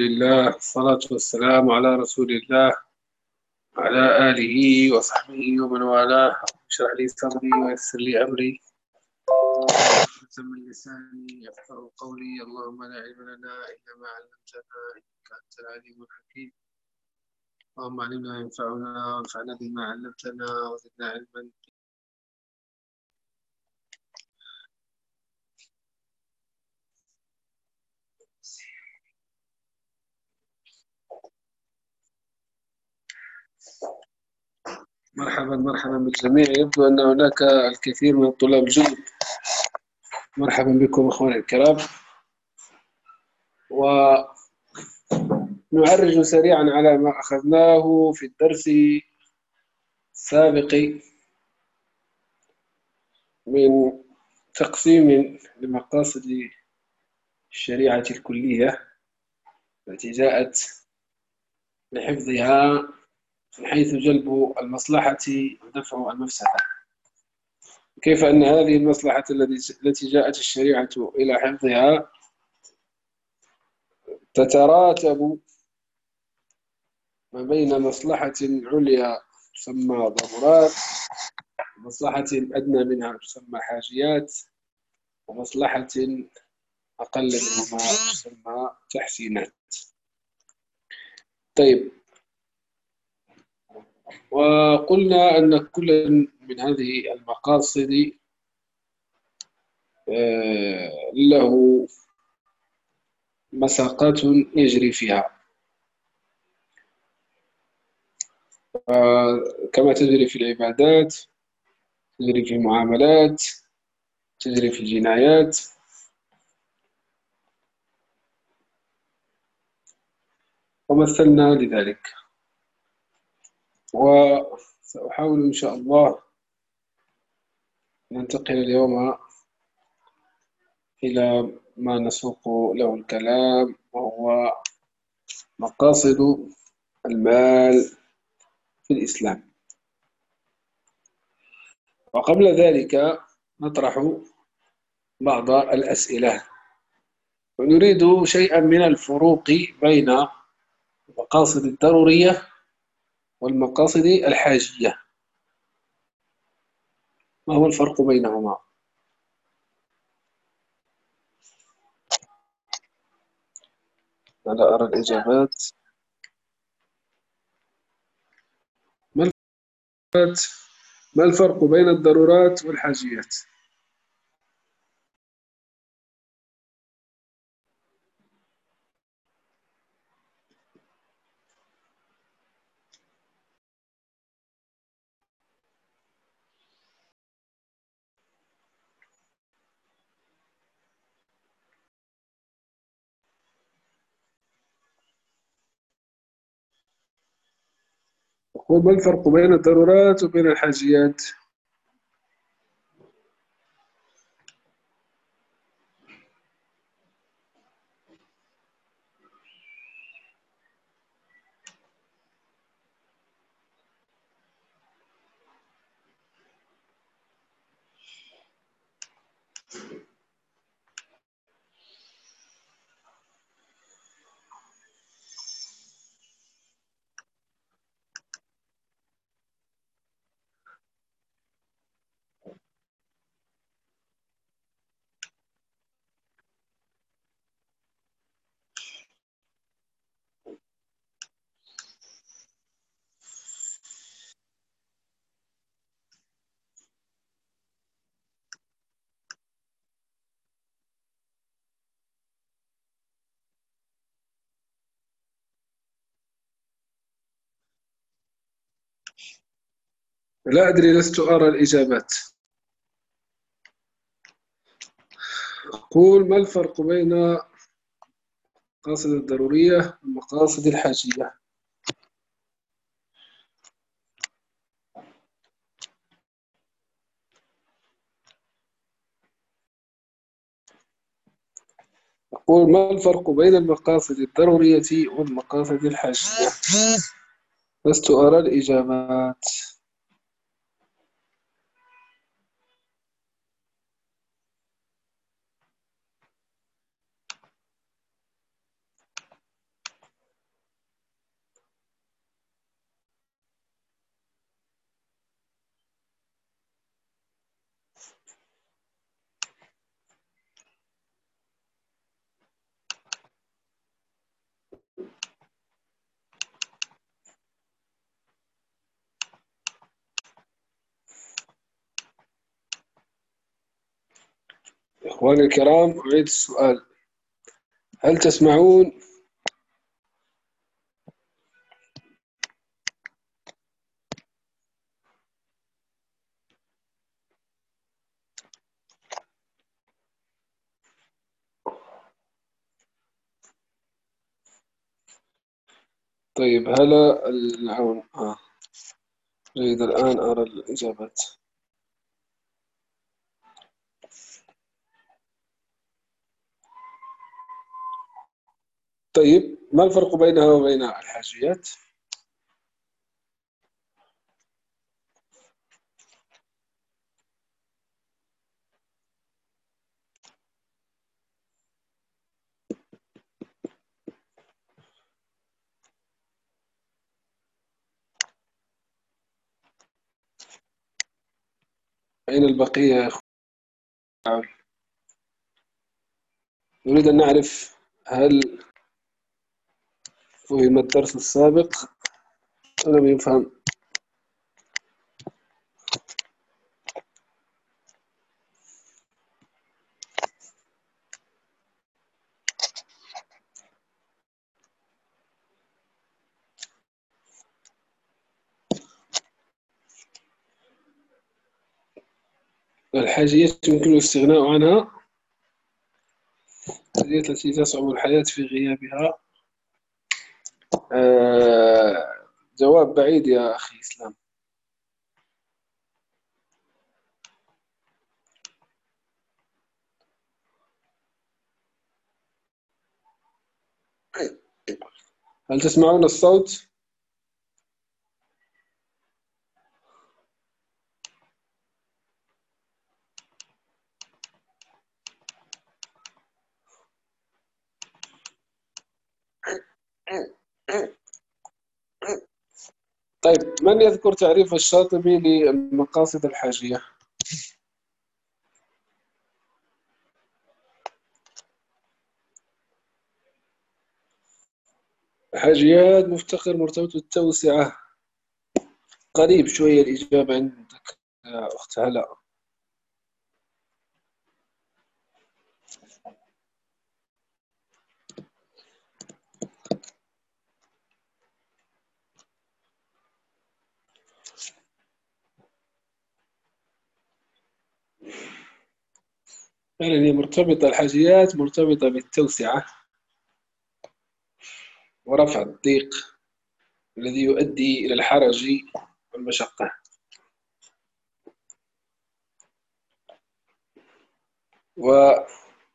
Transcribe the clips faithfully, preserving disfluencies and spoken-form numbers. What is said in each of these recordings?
لله، الصلاة والسلام على رسول الله وعلى آله وصحبه ومن والاه. اشرح لي صدري ويسر لي أمري وتم لساني يفقهوا قولي. اللهم لا علم لنا إلا ما علمتنا إنك أنت العليم الحكيم. اللهم علمنا ينفعنا وانفعنا بما علمتنا وزدنا علما. مرحبا مرحبا بالجميع. يبدو أن هناك الكثير من الطلاب الجدد. مرحبا بكم أخواني الكرام، ونعرج سريعا على ما أخذناه في الدرس السابق من تقسيم لمقاصد الشريعة الكلية التي جاءت لحفظها من حيث جلب المصلحة ودفع المفسدة. كيف أن هذه المصلحة التي جاءت الشريعة إلى حفظها تتراتب ما بين مصلحة عليا تسمى ضرورات، ومصلحة أدنى منها تسمى حاجيات، ومصلحة أقل منهما تسمى تحسينات. طيب، وقلنا أن كل من هذه المقاصد له مساقات يجري فيها، كما تجري في العبادات، تجري في المعاملات، تجري في الجنايات. ومثلنا لذلك، وسأحاول إن شاء الله ننتقل اليوم إلى ما نسوق له الكلام، وهو مقاصد المال في الإسلام. وقبل ذلك نطرح بعض الأسئلة، ونريد شيئا من الفروق بين المقاصد الضرورية والمقاصد الحاجية. ما هو الفرق بينهما؟ أنا أرى الإجابات. ما الفرق ما الفرق بين الضرورات والحاجيات؟ أقول ما الفرق بين الضرورات وبين الحاجيات؟ لا أدري، لست أرى الإجابات. أقول ما الفرق بين المقاصد الضرورية والمقاصد الحاجية؟ أقول ما الفرق بين المقاصد الضرورية والمقاصد الحاجية؟ لست أرى الإجابات. إخواني الكرام، أعيد السؤال: هل تسمعون؟ طيب، هلا العون. آه. جيد، الآن أرى الإجابات. طيب، ما الفرق بينها وبين الحاجيات؟ أين البقية يا أخوان؟ نريد أن نعرف هل فهم الدرس السابق أم لم يفهم؟ الحاجيات يمكن الاستغناء عنها، الحاجيات التي تصعب الحياة في غيابها. آه جواب بعيد يا أخي إسلام. هل تسمعون الصوت؟ طيب، من يذكر تعريف الشاطبي للمقاصد الحاجية؟ حاجيات مفتقر مرتبط بالتوسعة. قريب شوية الإجابة عندك يا أخت هلا. فعلا هي مرتبطة، الحاجيات مرتبطة بالتوسعة ورفع الضيق الذي يؤدي إلى الحرج والمشقة. وعذرا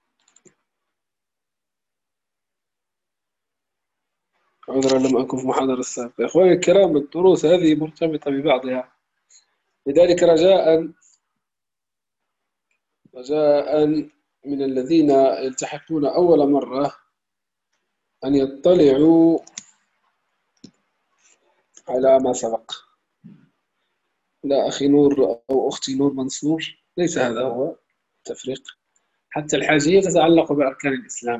لم أكن في المحاضرة السابقة. إخواني الكرام، الدروس هذه مرتبطة ببعضها، لذلك رجاء رجاء من الذين يلتحقون أول مرة أن يطلعوا على ما سبق. لا أخي نور أو أختي نور منصور، ليس هذا هو التفريق. حتى الحاجية تتعلق بأركان الإسلام.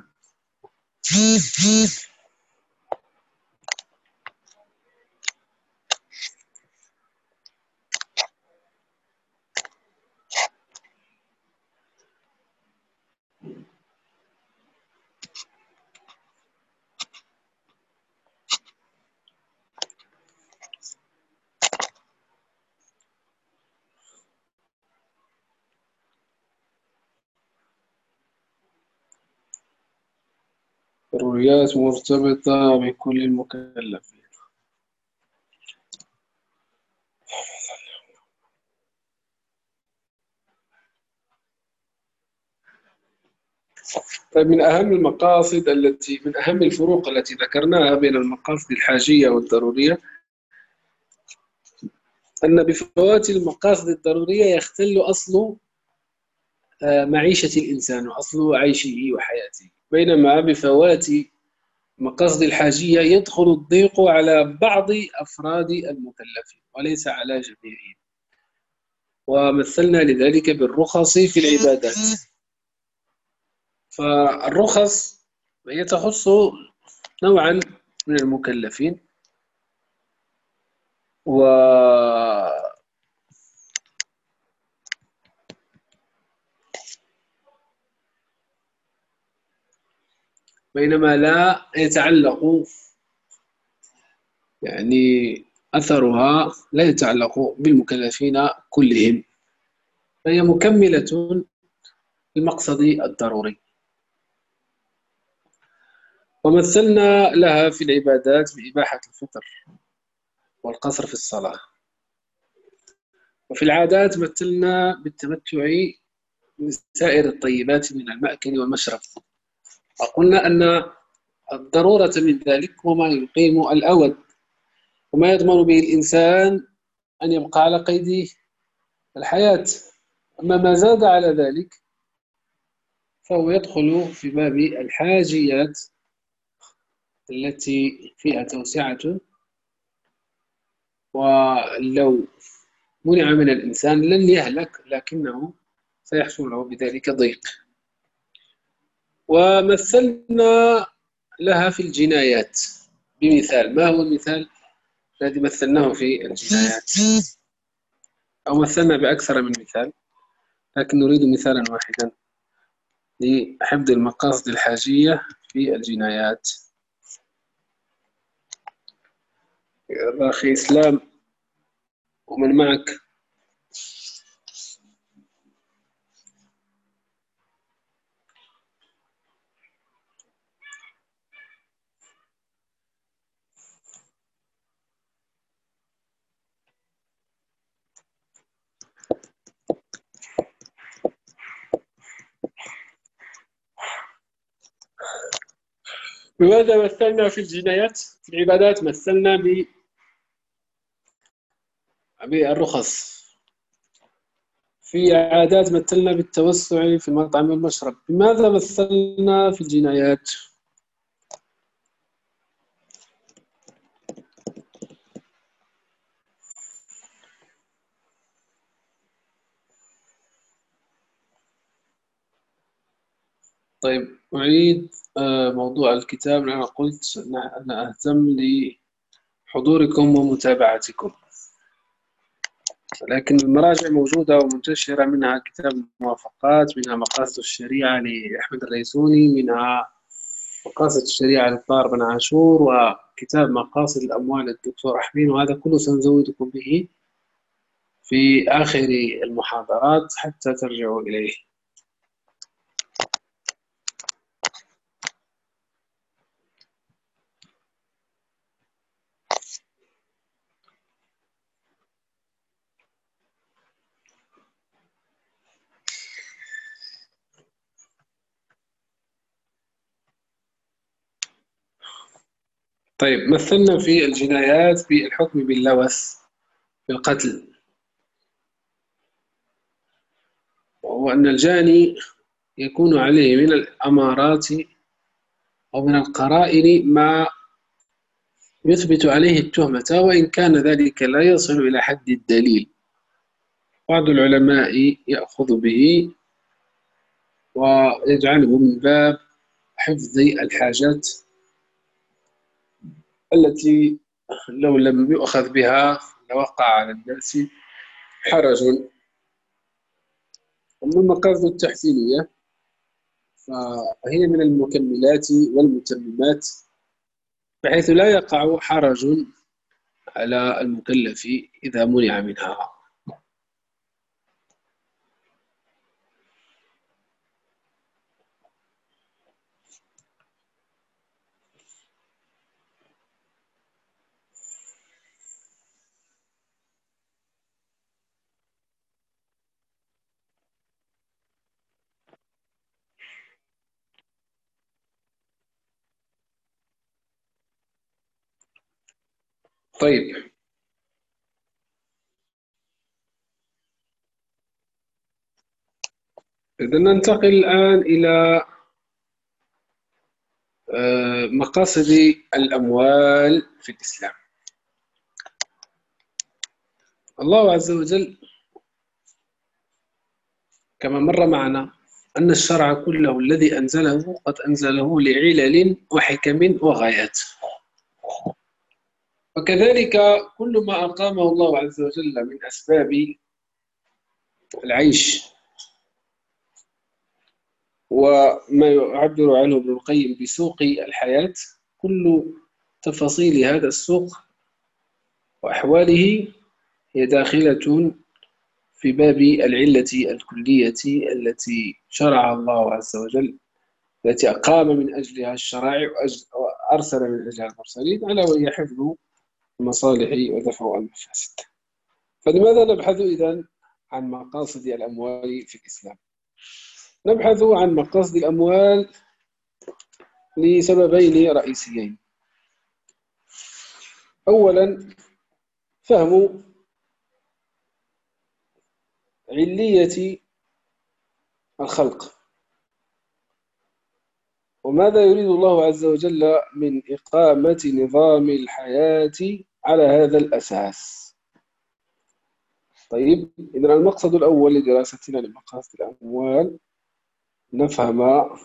ضروريات مرتبطة بكل المكلفين. طيب، من أهم المقاصد التي من أهم الفروق التي ذكرناها بين المقاصد الحاجية والضرورية أن بفوات المقاصد الضرورية يختل أصل معيشة الإنسان وأصل عيشه وحياته، بينما بفوات مقاصد الحاجية يدخل الضيق على بعض أفراد المكلفين وليس على جميعهم. ومثلنا لذلك بالرخص في العبادات. فالرخص هي تخص نوعا من المكلفين، و بينما لا يتعلق، يعني أثرها لا يتعلق بالمكلفين كلهم، فهي مكملة للمقصد الضروري. ومثلنا لها في العبادات بإباحة الفطر والقصر في الصلاة. وفي العادات مثلنا بالتمتع بسائر الطيبات من المأكل والمشرب، وقلنا أن الضرورة من ذلك هو ما يقيم الأود وما يضمن به الإنسان أن يبقى على قيد الحياة. أما ما زاد على ذلك فهو يدخل في باب الحاجيات التي فيها توسعة، ولو منع من الإنسان لن يهلك، لكنه سيحصل له بذلك ضيق. ومثلنا لها في الجنايات بمثال. ما هو المثال الذي مثلناه في الجنايات؟ أو مثلنا بأكثر من مثال، لكن نريد مثالا واحدا لحفظ المقاصد الحاجية في الجنايات. يا أخي إسلام ومن معك. بماذا مثلنا في الجنايات؟ في العبادات مثلنا بالرخص، في عادات مثلنا بالتوسع في المطعم والمشرب. بماذا مثلنا في الجنايات؟ طيب أعيد موضوع الكتاب، لأن قلت أنا أهتم لحضوركم ومتابعتكم، لكن المراجع موجودة ومنتشرة، منها كتاب الموافقات، منها مقاصد الشريعة لأحمد الريسوني، منها مقاصد الشريعة للطاهر بن عاشور، وكتاب مقاصد الأموال للدكتور أحمين. وهذا كله سنزودكم به في آخر المحاضرات حتى ترجعوا إليه. طيب مثلنا في الجنايات بالحكم باللوث في القتل، وهو أن الجاني يكون عليه من الأمارات أو من القرائن ما يثبت عليه التهمة، وإن كان ذلك لا يصل إلى حد الدليل. بعض العلماء يأخذ به ويجعله من باب حفظ الحاجات التي لو لم يؤخذ بها لوقع على الناس حرج. أما المقاصد التحسينية فهي من المكملات والمتممات، بحيث لا يقع حرج على المكلف إذا منع منها. طيب إذا ننتقل الآن إلى مقاصد الأموال في الإسلام. الله عز وجل كما مر معنا أن الشرع كله الذي أنزله قد أنزله لعلل وحكم وغايات، وكذلك كل ما أقامه الله عز وجل من أسباب العيش وما يعبر عنه ابن القيم بسوق الحياة. كل تفاصيل هذا السوق وأحواله هي داخلة في باب العلة الكلية التي شرع الله عز وجل، التي أقام من أجلها الشرائع وأرسل من أجلها المرسلين، ألا وهي حفظ المصالح ودفع المفاسد. فلماذا نبحث إذن عن مقاصد الأموال في الإسلام؟ نبحث عن مقاصد الأموال لسببين رئيسيين. أولا، فهم علية الخلق، وماذا يريد الله عز وجل من إقامة نظام الحياة على هذا الأساس. طيب، إذن المقصد الأول لدراستنا لمقاصد الأموال نفهم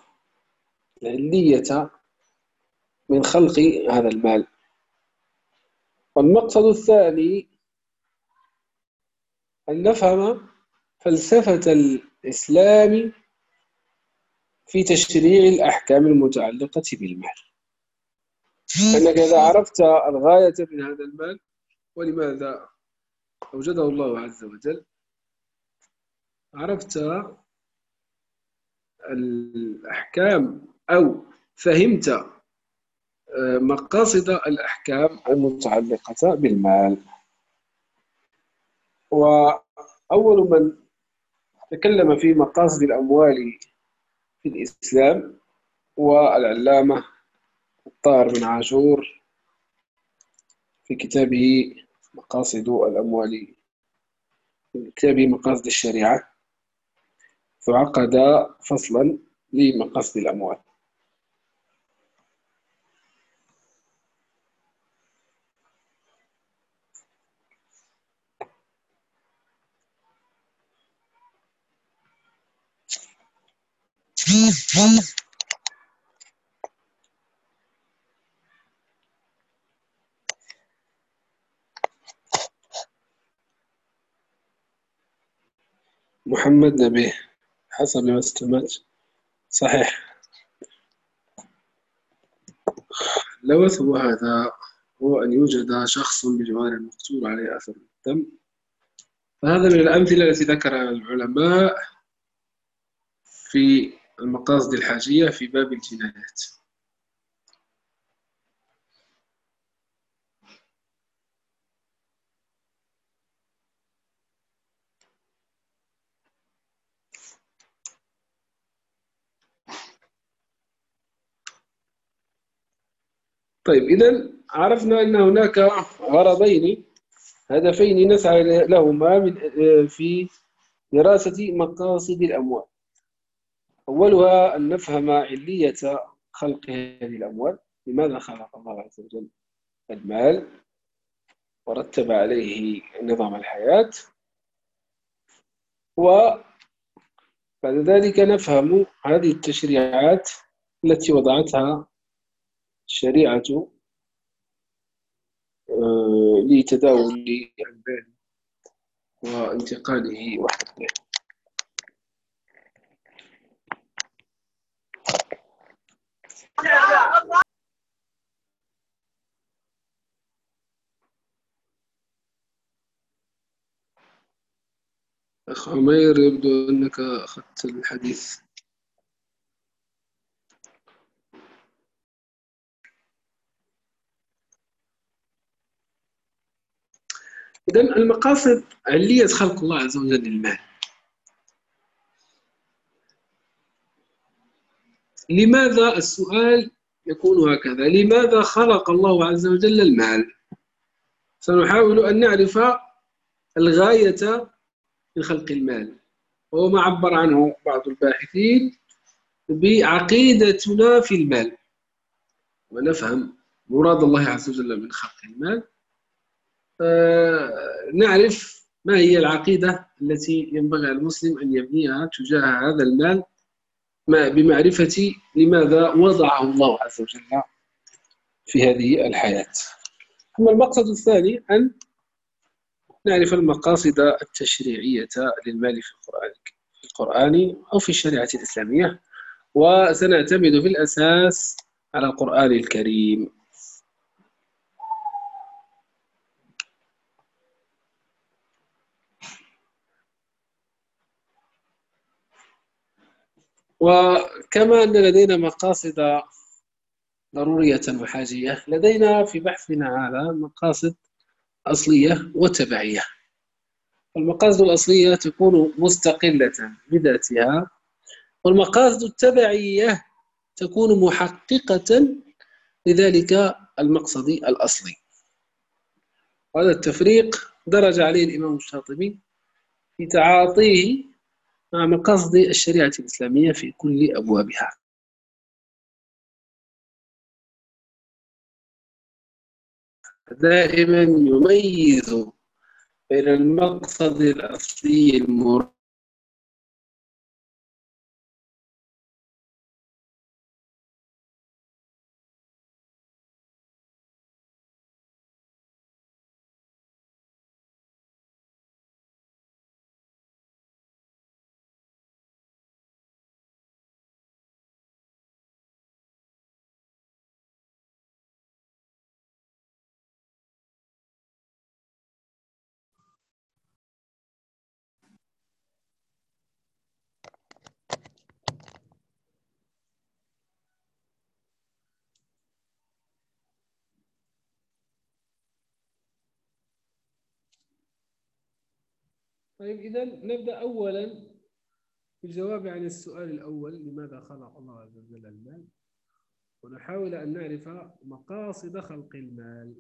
العلية من خلق هذا المال. والمقصد الثاني أن نفهم فلسفة الإسلام في تشريع الأحكام المتعلقة بالمال، أنك إذا عرفت الغاية من هذا المال ولماذا أوجده الله عز وجل، عرفت الأحكام أو فهمت مقاصد الأحكام المتعلقة بالمال. وأول من تكلم في مقاصد الأموال في الإسلام والعلامة الطاهر بن عاشور في كتابه مقاصد الأموال، في كتابه مقاصد الشريعة، فعقد فصلا لمقاصد الأموال. محمد نبيه حسب ما استمعت صحيح. لوث هذا هو أن يوجد شخص بجوار المقتول عليه أثر الدم، فهذا من الأمثلة التي ذكرها العلماء في المقاصد الحاجية في باب الجنايات. طيب، إذن عرفنا أن هناك غرضين، هدفين نسعى لهما من في دراسة مقاصد الأموال. أولها أن نفهم علية خلق هذه الأموال، لماذا خلق الله عز وجل المال ورتب عليه نظام الحياة، وبعد ذلك نفهم هذه التشريعات التي وضعتها الشريعة لتداول المال وانتقاله وحده. أخ عمير، يبدو أنك أخذت الحديث. إذن المقاصد علية خلق الله عز وجل للمال. لماذا؟ السؤال يكون هكذا: لماذا خلق الله عز وجل المال؟ سنحاول أن نعرف الغاية من خلق المال، وهو ما عبر عنه بعض الباحثين بعقيدتنا في المال، ونفهم مراد الله عز وجل من خلق المال. آه نعرف ما هي العقيدة التي ينبغي على المسلم أن يبنيها تجاه هذا المال، ما بمعرفة لماذا وضعه الله عز وجل في هذه الحياة. أما المقصد الثاني أن نعرف المقاصد التشريعية للمال في القرآن في القرآن أو في الشريعة الإسلامية، وسنعتمد في الأساس على القرآن الكريم. وكما أن لدينا مقاصد ضرورية وحاجية، لدينا في بحثنا هذا مقاصد أصلية وتبعية. المقاصد الأصلية تكون مستقلة بذاتها، والمقاصد التبعية تكون محققة لذلك المقصد الأصلي. وهذا التفريق درج عليه الإمام الشاطبي في تعاطيه مع مقاصد الشريعة الإسلامية في كل أبوابها. دائما يميز بين المقصد الأصلي المراد طيب، إذا نبدأ أولا بالجواب عن السؤال الأول: لماذا خلق الله عز وجل المال؟ ونحاول أن نعرف مقاصد خلق المال.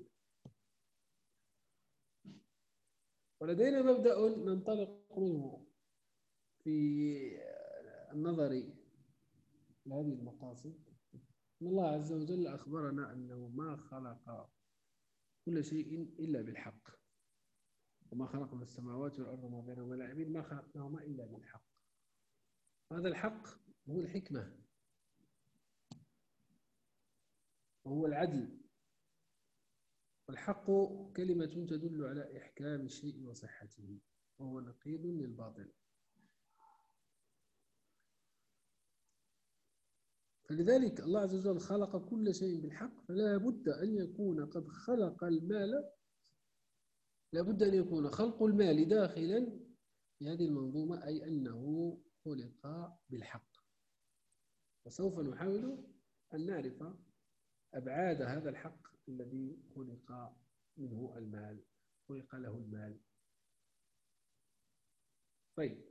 ولدينا مبدأ ننطلق منه في النظر لهذه المقاصد، أن الله عز وجل أخبرنا أنه ما خلق كل شيء إلا بالحق، وما خلقنا السماوات والأرض وما بينهما لاعبين، ما خلقناهما إلا بالحق. هذا الحق هو الحكمة وهو العدل، والحق كلمة تدل على إحكام الشيء وصحته، وهو نقيض للباطل. فلذلك الله عز وجل خلق كل شيء بالحق، فلا بد أن يكون قد خلق المال، لا بد أن يكون خلق المال داخلا في هذه المنظومة، أي أنه خلق بالحق. وسوف نحاول أن نعرف أبعاد هذا الحق الذي خلق منه المال، خلق له المال. طيب،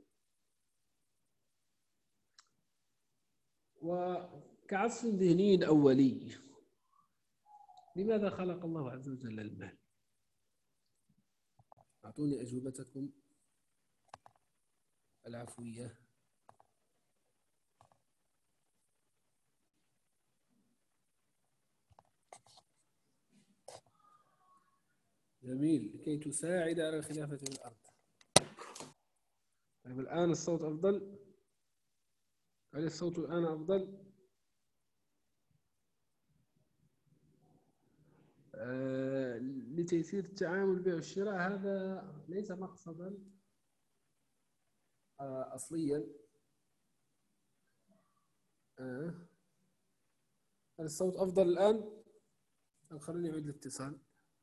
وكعصف ذهني أولي، لماذا خلق الله عز وجل المال؟ أعطوني أجوبتكم العفوية. جميل، لكي تساعد على الخلافة في الأرض. طيب، الآن الصوت أفضل؟ هل الصوت الآن أفضل؟ آه، لتيسير التعامل البيع والشراء، هذا ليس مقصدا آه أصليا. آه. هل الصوت أفضل الآن؟ خلوني أعيد الاتصال.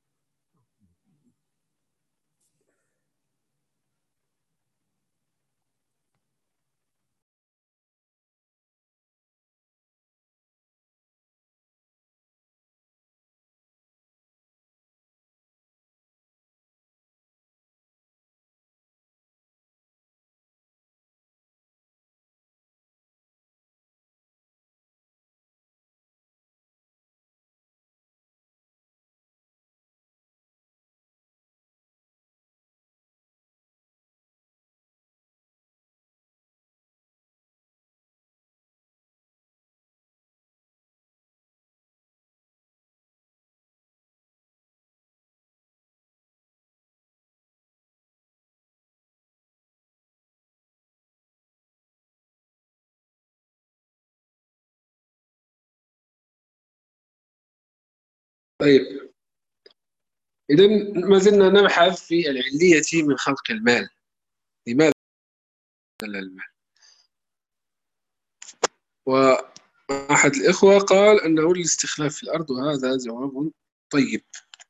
طيب، إذا ما زلنا نبحث في العلية من خلق المال. لماذا المال؟ وأحد الإخوة قال أنه الاستخلاف في الأرض، وهذا جواب طيب.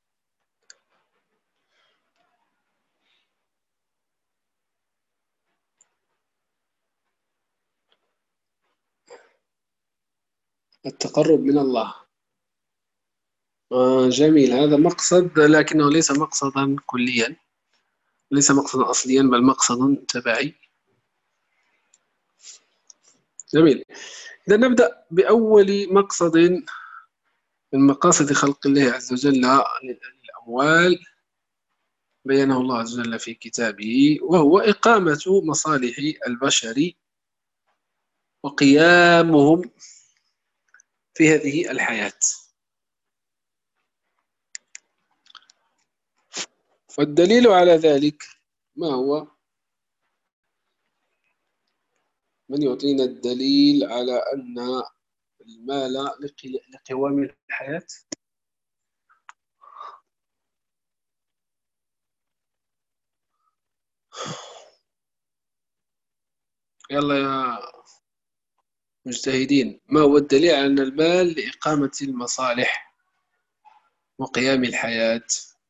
التقرب من الله. آه جميل، هذا مقصد لكنه ليس مقصدا كليا، ليس مقصدا أصليا، بل مقصد تبعي. جميل، إذا نبدأ بأول مقصد من مقاصد خلق الله عز وجل للأموال، بينه الله عز وجل في كتابه، وهو إقامة مصالح البشر وقيامهم في هذه الحياة. والدليل على ذلك ما هو؟ من يعطينا الدليل على أن المال لقي- لقوام الحياة؟ يلا يا مجتهدين، ما هو الدليل على أن المال لإقامة المصالح وقيام الحياة؟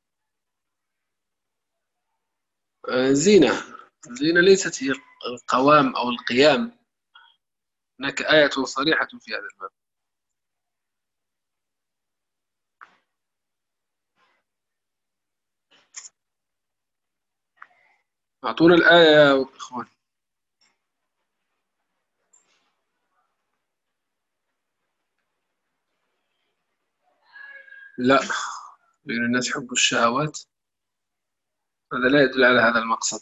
آه، زينة. الزينة ليست هي القوام أو القيام، هناك آية صريحة في هذا الباب. أعطونا الآية يا إخوان. لا، لأن الناس يحبوا الشهوات، هذا لا يدل على هذا المقصد.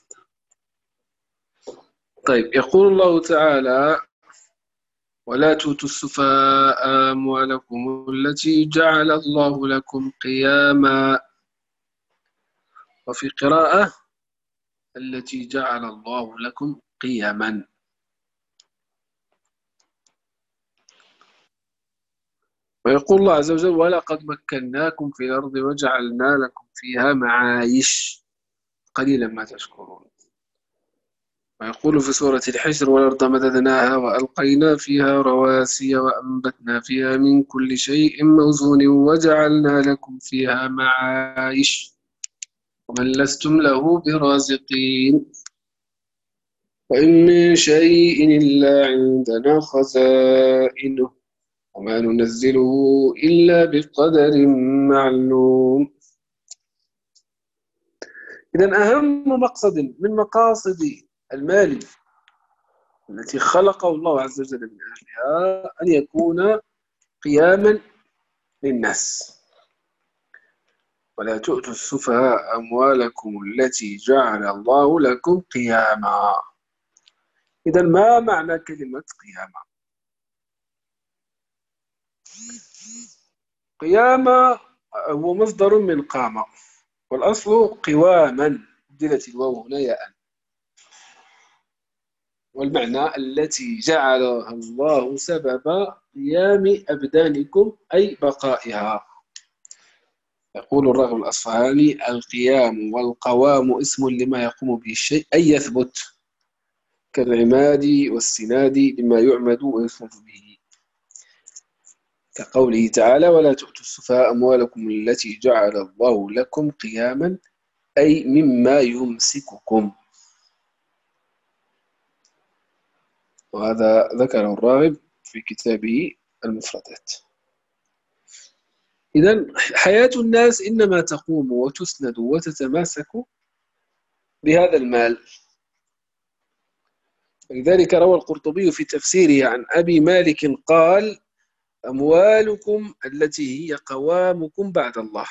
طيب، يقول الله تعالى: ولا تؤتوا السفهاء أموالكم التي جعل الله لكم قياما، وفي قراءة التي جعل الله لكم قيما. ويقول الله عز وجل: ولقد مكناكم في الأرض وجعلنا لكم فيها معايش قليلا ما تشكرون. ويقول في سورة الحشر: والأرض مددناها وألقينا فيها رواسي وأنبتنا فيها من كل شيء موزون وجعلنا لكم فيها معايش ومن لستم له برازقين وإن من شيء إلا عندنا خزائنه وما ننزله إلا بقدر معلوم. إذن أهم مقصد من مقاصد المال التي خلقه الله عز وجل من أجلها أن يكون قياما للناس. ولا تؤتوا السفهاء أموالكم التي جعل الله لكم قياما. إذن ما معنى كلمة قياما؟ قياما هو مصدر من قام، والأصل قواما، بدلت الواو هنا ياء، والمعنى التي جعلها الله سبب قيام أبدانكم أي بقائها. يقول الراغب الأصفهاني: القيام والقوام اسم لما يقوم به الشيء أي يثبت، كالعماد والسناد لما يعمد ويثبت به، كقوله تعالى: ولا تؤتوا السفهاء أموالكم التي جعل الله لكم قياما أي مما يمسككم. وهذا ذكره الراغب في كتابه المفردات. إذن حياة الناس إنما تقوم وتسند وتتماسك بهذا المال. لذلك روى القرطبي في تفسيره عن أبي مالك قال: أموالكم التي هي قوامكم بعد الله.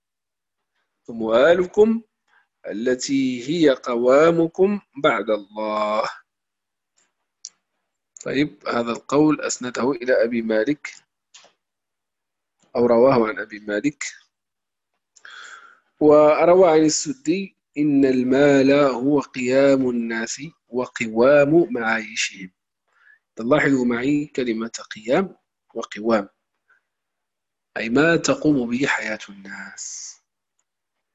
أموالكم التي هي قوامكم بعد الله. طيب، هذا القول أسنده إلى أبي مالك أو رواه عن أبي مالك. وروى عن السدي: إن المال هو قيام الناس وقوام معايشهم. تلاحظوا معي كلمة قيام وقوام، أي ما تقوم به حياة الناس،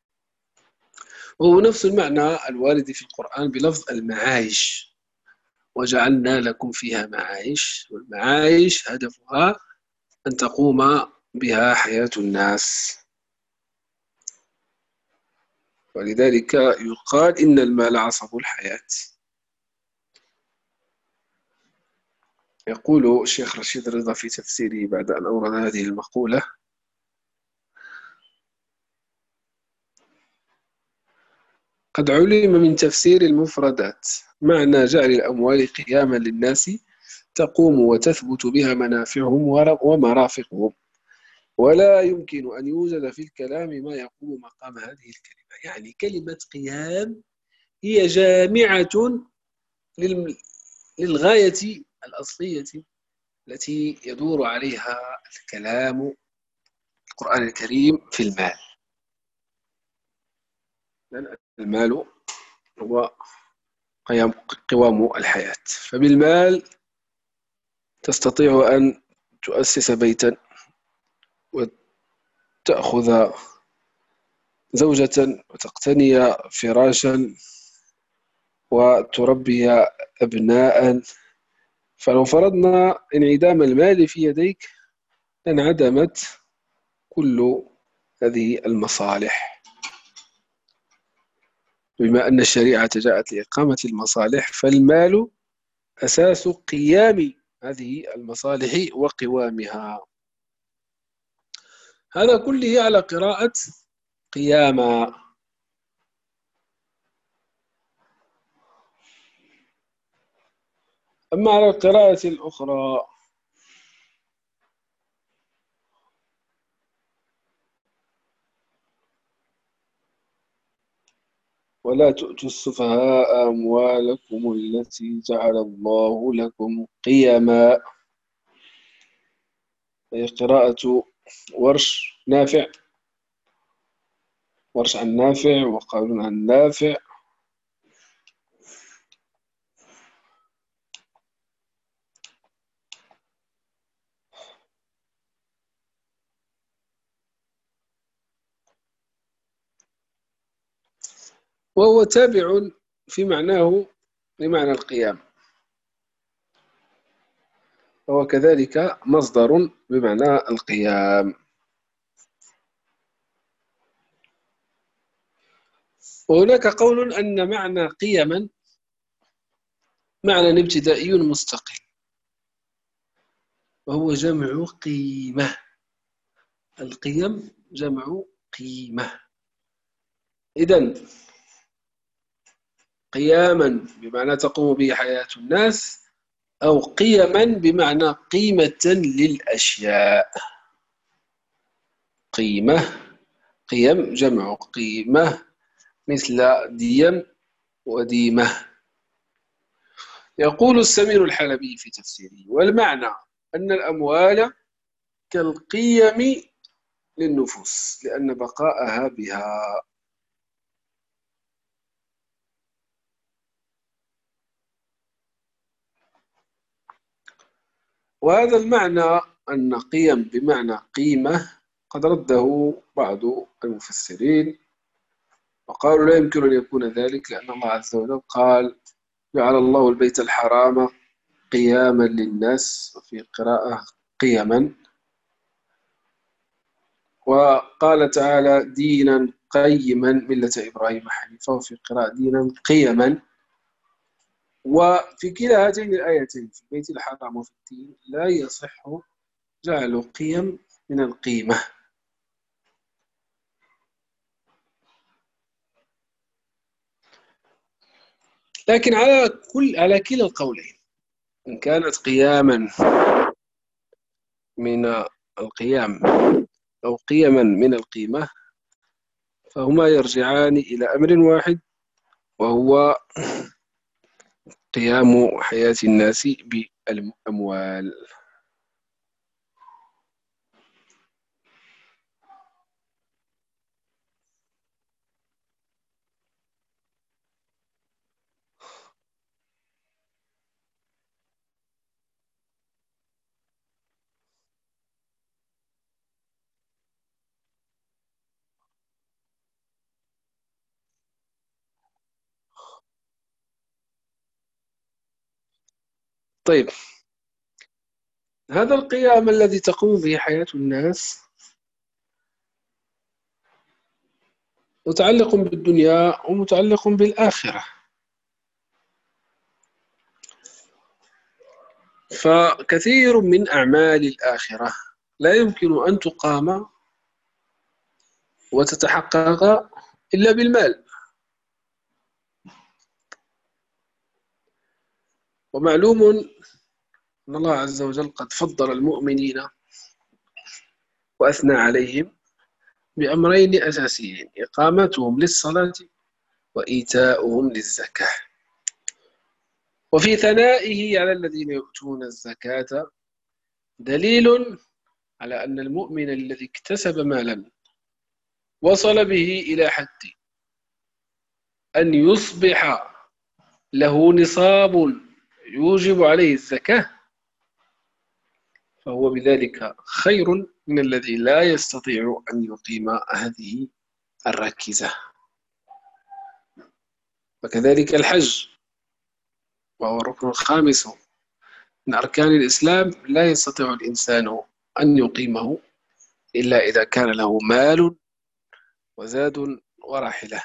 وهو نفس المعنى الوارد في القرآن بلفظ المعايش. وجعلنا لكم فيها معايش، والمعايش هدفها أن تقوم بها حياة الناس. ولذلك يقال إن المال عصب الحياة. يقول الشيخ رشيد رضا في تفسيره بعد أن أورد هذه المقولة: قد علم من تفسير المفردات معنى جعل الأموال قياما للناس تقوم وتثبت بها منافعهم ومرافقهم، ولا يمكن أن يوجد في الكلام ما يقوم مقام هذه الكلمة. يعني كلمة قيام هي جامعة للغاية الأصلية التي يدور عليها الكلام القرآن الكريم في المال. لأن المال هو قيام قوام الحياة، فبالمال تستطيع أن تؤسس بيتا، وتأخذ زوجة، وتقتني فراشا، وتربي أبناء. فلو فرضنا انعدام المال في يديك لانعدمت كل هذه المصالح. بما أن الشريعة جاءت لإقامة المصالح، فالمال أساس قيام هذه المصالح وقوامها. هذا كله على قراءة قياما. أما على القراءة الأخرى: ولا تؤتوا السفهاء أموالكم التي جعل الله لكم قيما، هي قراءة ورش نافع، ورش عن نافع وقالون عن نافع. وهو تابع في معناه لمعنى القيام، وهو كذلك مصدر بمعنى القيام. وهناك قول أن معنى قيما معنى ابتدائي مستقل، وهو جمع قيمة. القيم جمع قيمة. إذن قياما بمعنى تقوم به حياة الناس، أو قيما بمعنى قيمة للأشياء. قيمة، قيم جمع قيمة، مثل ديم وديمة. يقول السمير الحلبي في تفسيره: والمعنى أن الأموال كالقيم للنفوس لأن بقاءها بها. وهذا المعنى أن قيم بمعنى قيمة قد رده بعض المفسرين، وقالوا لا يمكن أن يكون ذلك، لأن الله عز وجل قال: جعل الله البيت الحرام قياما للناس، وفي قراءة قيما. وقال تعالى: دينا قيما ملة إبراهيم حنيفا، وفي قراءة دينا قيما. وفي كلا هاتين الآيتين في البيت الحرام وفي الدين لا يصح جعل قيم من القيمة. لكن على كل على كلا القولين، إن كانت قياما من القيام أو قيما من القيمة، فهما يرجعان إلى أمر واحد، وهو قيام حياة الناس بالأموال. طيب، هذا القيام الذي تقوم به حياة الناس متعلق بالدنيا ومتعلق بالآخرة. فكثير من أعمال الآخرة لا يمكن أن تقام وتتحقق إلا بالمال. ومعلوم أن الله عز وجل قد فضل المؤمنين وأثنى عليهم بأمرين أساسيين: إقامتهم للصلاة وإيتاؤهم للزكاة. وفي ثنائه على الذين يؤتون الزكاة دليل على أن المؤمن الذي اكتسب مالا وصل به إلى حد أن يصبح له نصاب يوجب عليه الزكاة، فهو بذلك خير من الذي لا يستطيع أن يقيم هذه الركيزة. وكذلك الحج، وهو الركن الخامس من أركان الإسلام، لا يستطيع الإنسان أن يقيمه إلا إذا كان له مال وزاد وراحلة.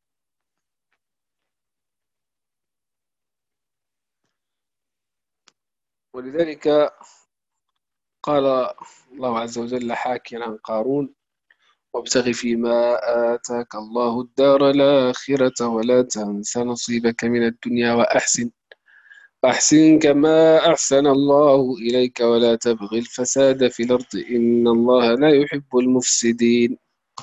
ولذلك قال الله عز وجل حاكيا عن قارون: وابتغ فيما آتاك الله الدار الآخرة ولا تنس نصيبك من الدنيا وأحسن أحسن كما أحسن الله إليك ولا تبغ الفساد في الأرض إن الله لا يحب المفسدين.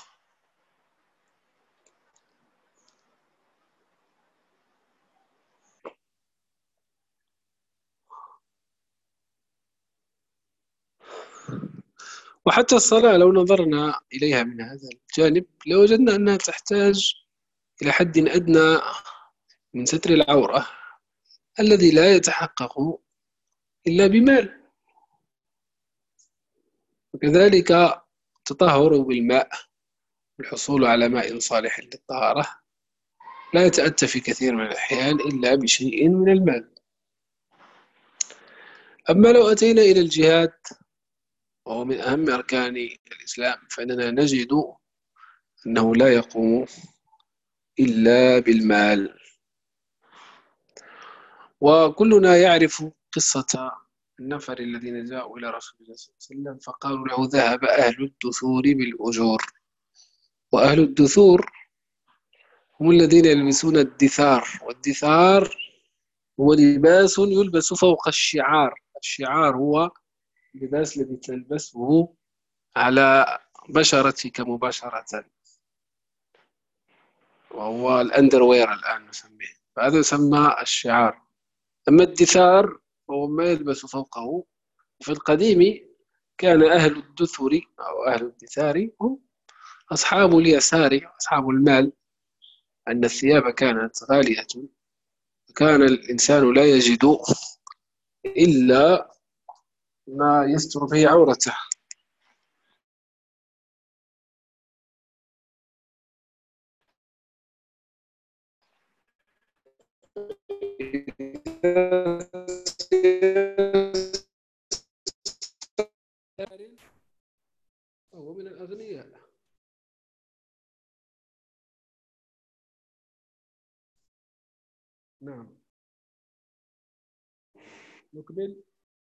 وحتى الصلاة لو نظرنا إليها من هذا الجانب لوجدنا أنها تحتاج إلى حد أدنى من ستر العورة الذي لا يتحقق إلا بمال. وكذلك التطهر بالماء والحصول على ماء صالح للطهارة لا يتأتى في كثير من الأحيان إلا بشيء من المال. أما لو أتينا إلى الجهاد وهو من أهم أركان الإسلام فإننا نجد أنه لا يقوم إلا بالمال. وكلنا يعرف قصة النفر الذين جاءوا إلى رسول الله صلى الله عليه وسلم فقالوا له: ذهب أهل الدثور بالأجور. وأهل الدثور هم الذين يلبسون الدثار، والدثار هو لباس يلبس فوق الشعار. الشعار هو اللباس الذي تلبسه على بشرتك مباشرة، وهو الأندروير الآن نسميه، فهذا يسمى الشعار. أما الدثار فهو ما يلبس فوقه. في القديم كان أهل الدثر أو أهل الدثار هم أصحاب اليسار، أصحاب المال، أن الثياب كانت غالية، كان الإنسان لا يجد إلا ما يستر به عورته. هو من الأغنياء. نعم، نكمل.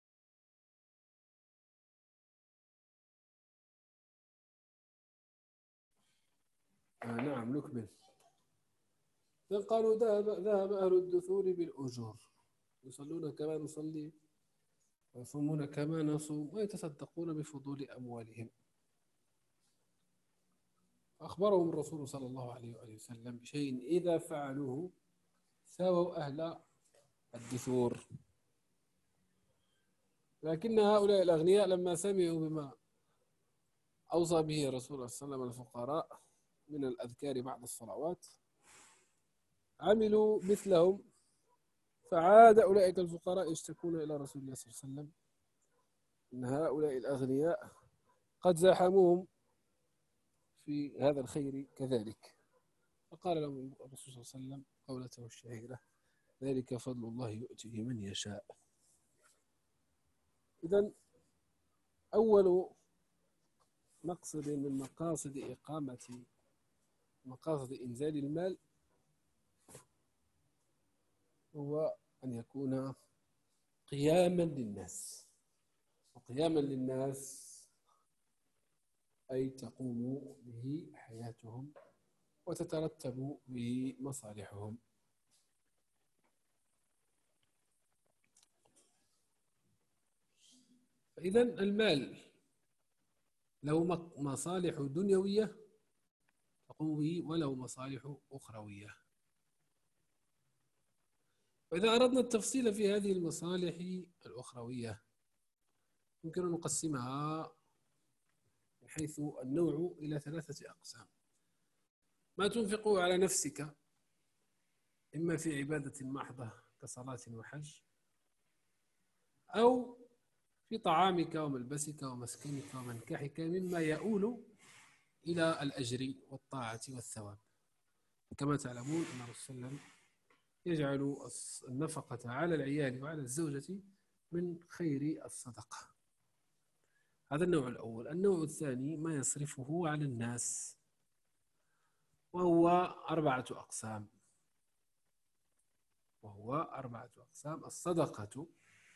آه نعم نكمل. قالوا ذهب ذهب أهل الدثور بالأجور، يصلون كما نصلي ويصومون كما نصوم ويتصدقون بفضول أموالهم. أخبرهم الرسول صلى الله عليه وآله وسلم بشيء إذا فعلوه ساووا أهل الدثور. لكن هؤلاء الأغنياء لما سمعوا بما أوصى به رسول الله صلى الله عليه وسلم الفقراء من الأذكار بعد الصلوات عملوا مثلهم، فعاد أولئك الفقراء يشتكون إلى رسول الله صلى الله عليه وسلم أن هؤلاء الأغنياء قد زاحموهم في هذا الخير كذلك. فقال لهم الرسول صلى الله عليه وسلم قولته الشهيرة: ذلك فضل الله يؤتيه من يشاء. إذن أول مقصد من مقاصد إقامة مقاصد إنزال المال هو أن يكون قياما للناس. وقياما للناس أي تقوم به حياتهم وتترتب به مصالحهم. فإذا المال له مصالح دنيوية تقوم به وله مصالح أخروية. وإذا أردنا التفصيل في هذه المصالح الأخروية يمكن أن نقسمها من حيث النوع إلى ثلاثة أقسام: ما تنفقه على نفسك إما في عبادة محضة كصلاة وحج، أو في طعامك وملبسك ومسكنك ومنكحك مما يؤول إلى الأجر والطاعة والثواب. كما تعلمون أن الرسول صلى الله عليه وسلم يجعل النفقة على العيال وعلى الزوجة من خير الصدقة. هذا النوع الأول. النوع الثاني ما يصرفه على الناس، وهو أربعة أقسام وهو أربعة أقسام: الصدقة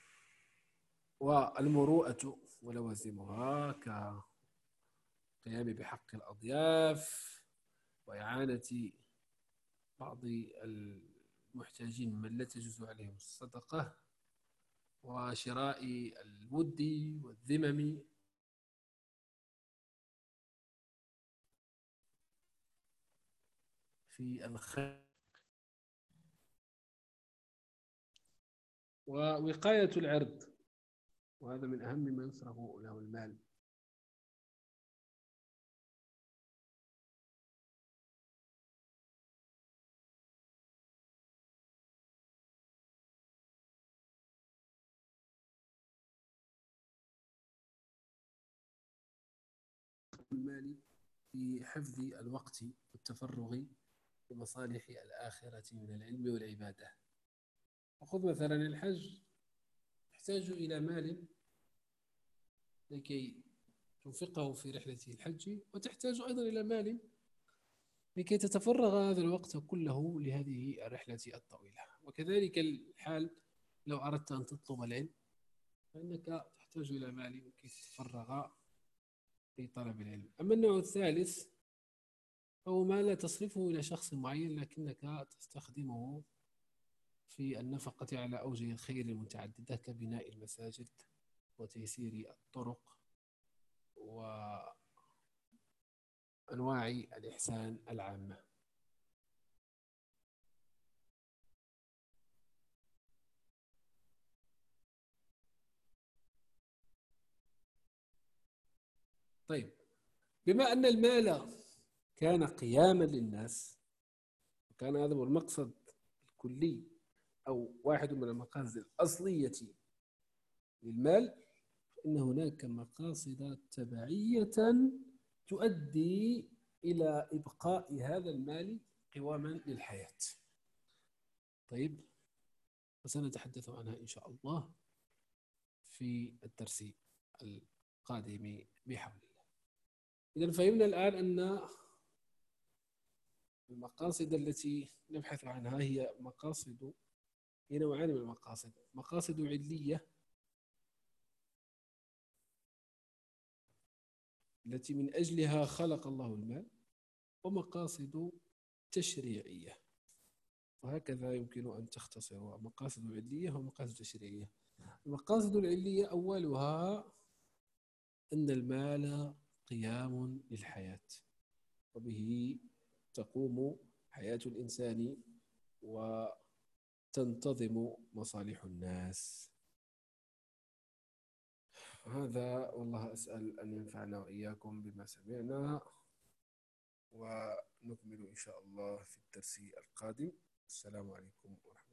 والمروءة ولوازمها كالقيام بحق الأضياف وإعانة بعض المحتاجين من لا تجوز عليهم الصدقة، وشراء الود والذمم، في الخير، ووقاية العرض، وهذا من أهم ما يصرف له المال. المال في حفظ الوقت والتفرغ لمصالح الآخرة من العلم والعبادة. وخذ مثلا الحج، تحتاج إلى مال لكي تنفقه في رحلة الحج، وتحتاج أيضا إلى مال لكي تتفرغ هذا الوقت كله لهذه الرحلة الطويلة. وكذلك الحال لو أردت أن تطلب العلم فإنك تحتاج إلى مال لكي تتفرغ في طلب العلم. أما النوع الثالث فهو ما لا تصرفه إلى شخص معين لكنك تستخدمه في النفقة على أوجه الخير المتعددة كبناء المساجد وتيسير الطرق وأنواع الإحسان العامة. طيب، بما أن المال كان قياما للناس، وكان هذا هو المقصد الكلي أو واحد من المقاصد الأصلية للمال، فإن هناك مقاصد تبعية تؤدي إلى إبقاء هذا المال قواما للحياة. طيب، وسنتحدث عنها إن شاء الله في الدرس القادم بحول الله. إذا فهمنا الآن أن المقاصد التي نبحث عنها هي مقاصد هي نوعان من المقاصد: مقاصد علية التي من أجلها خلق الله المال، ومقاصد تشريعية. وهكذا يمكن أن تختصرها: مقاصد علية ومقاصد تشريعية. المقاصد العلية أولها أن المال قيام للحياة، وبه تقوم حياة الإنسان وتنتظم مصالح الناس. هذا، والله أسأل أن ينفعنا وإياكم بما سمعنا، ونكمل إن شاء الله في الدرس القادم. السلام عليكم ورحمة الله.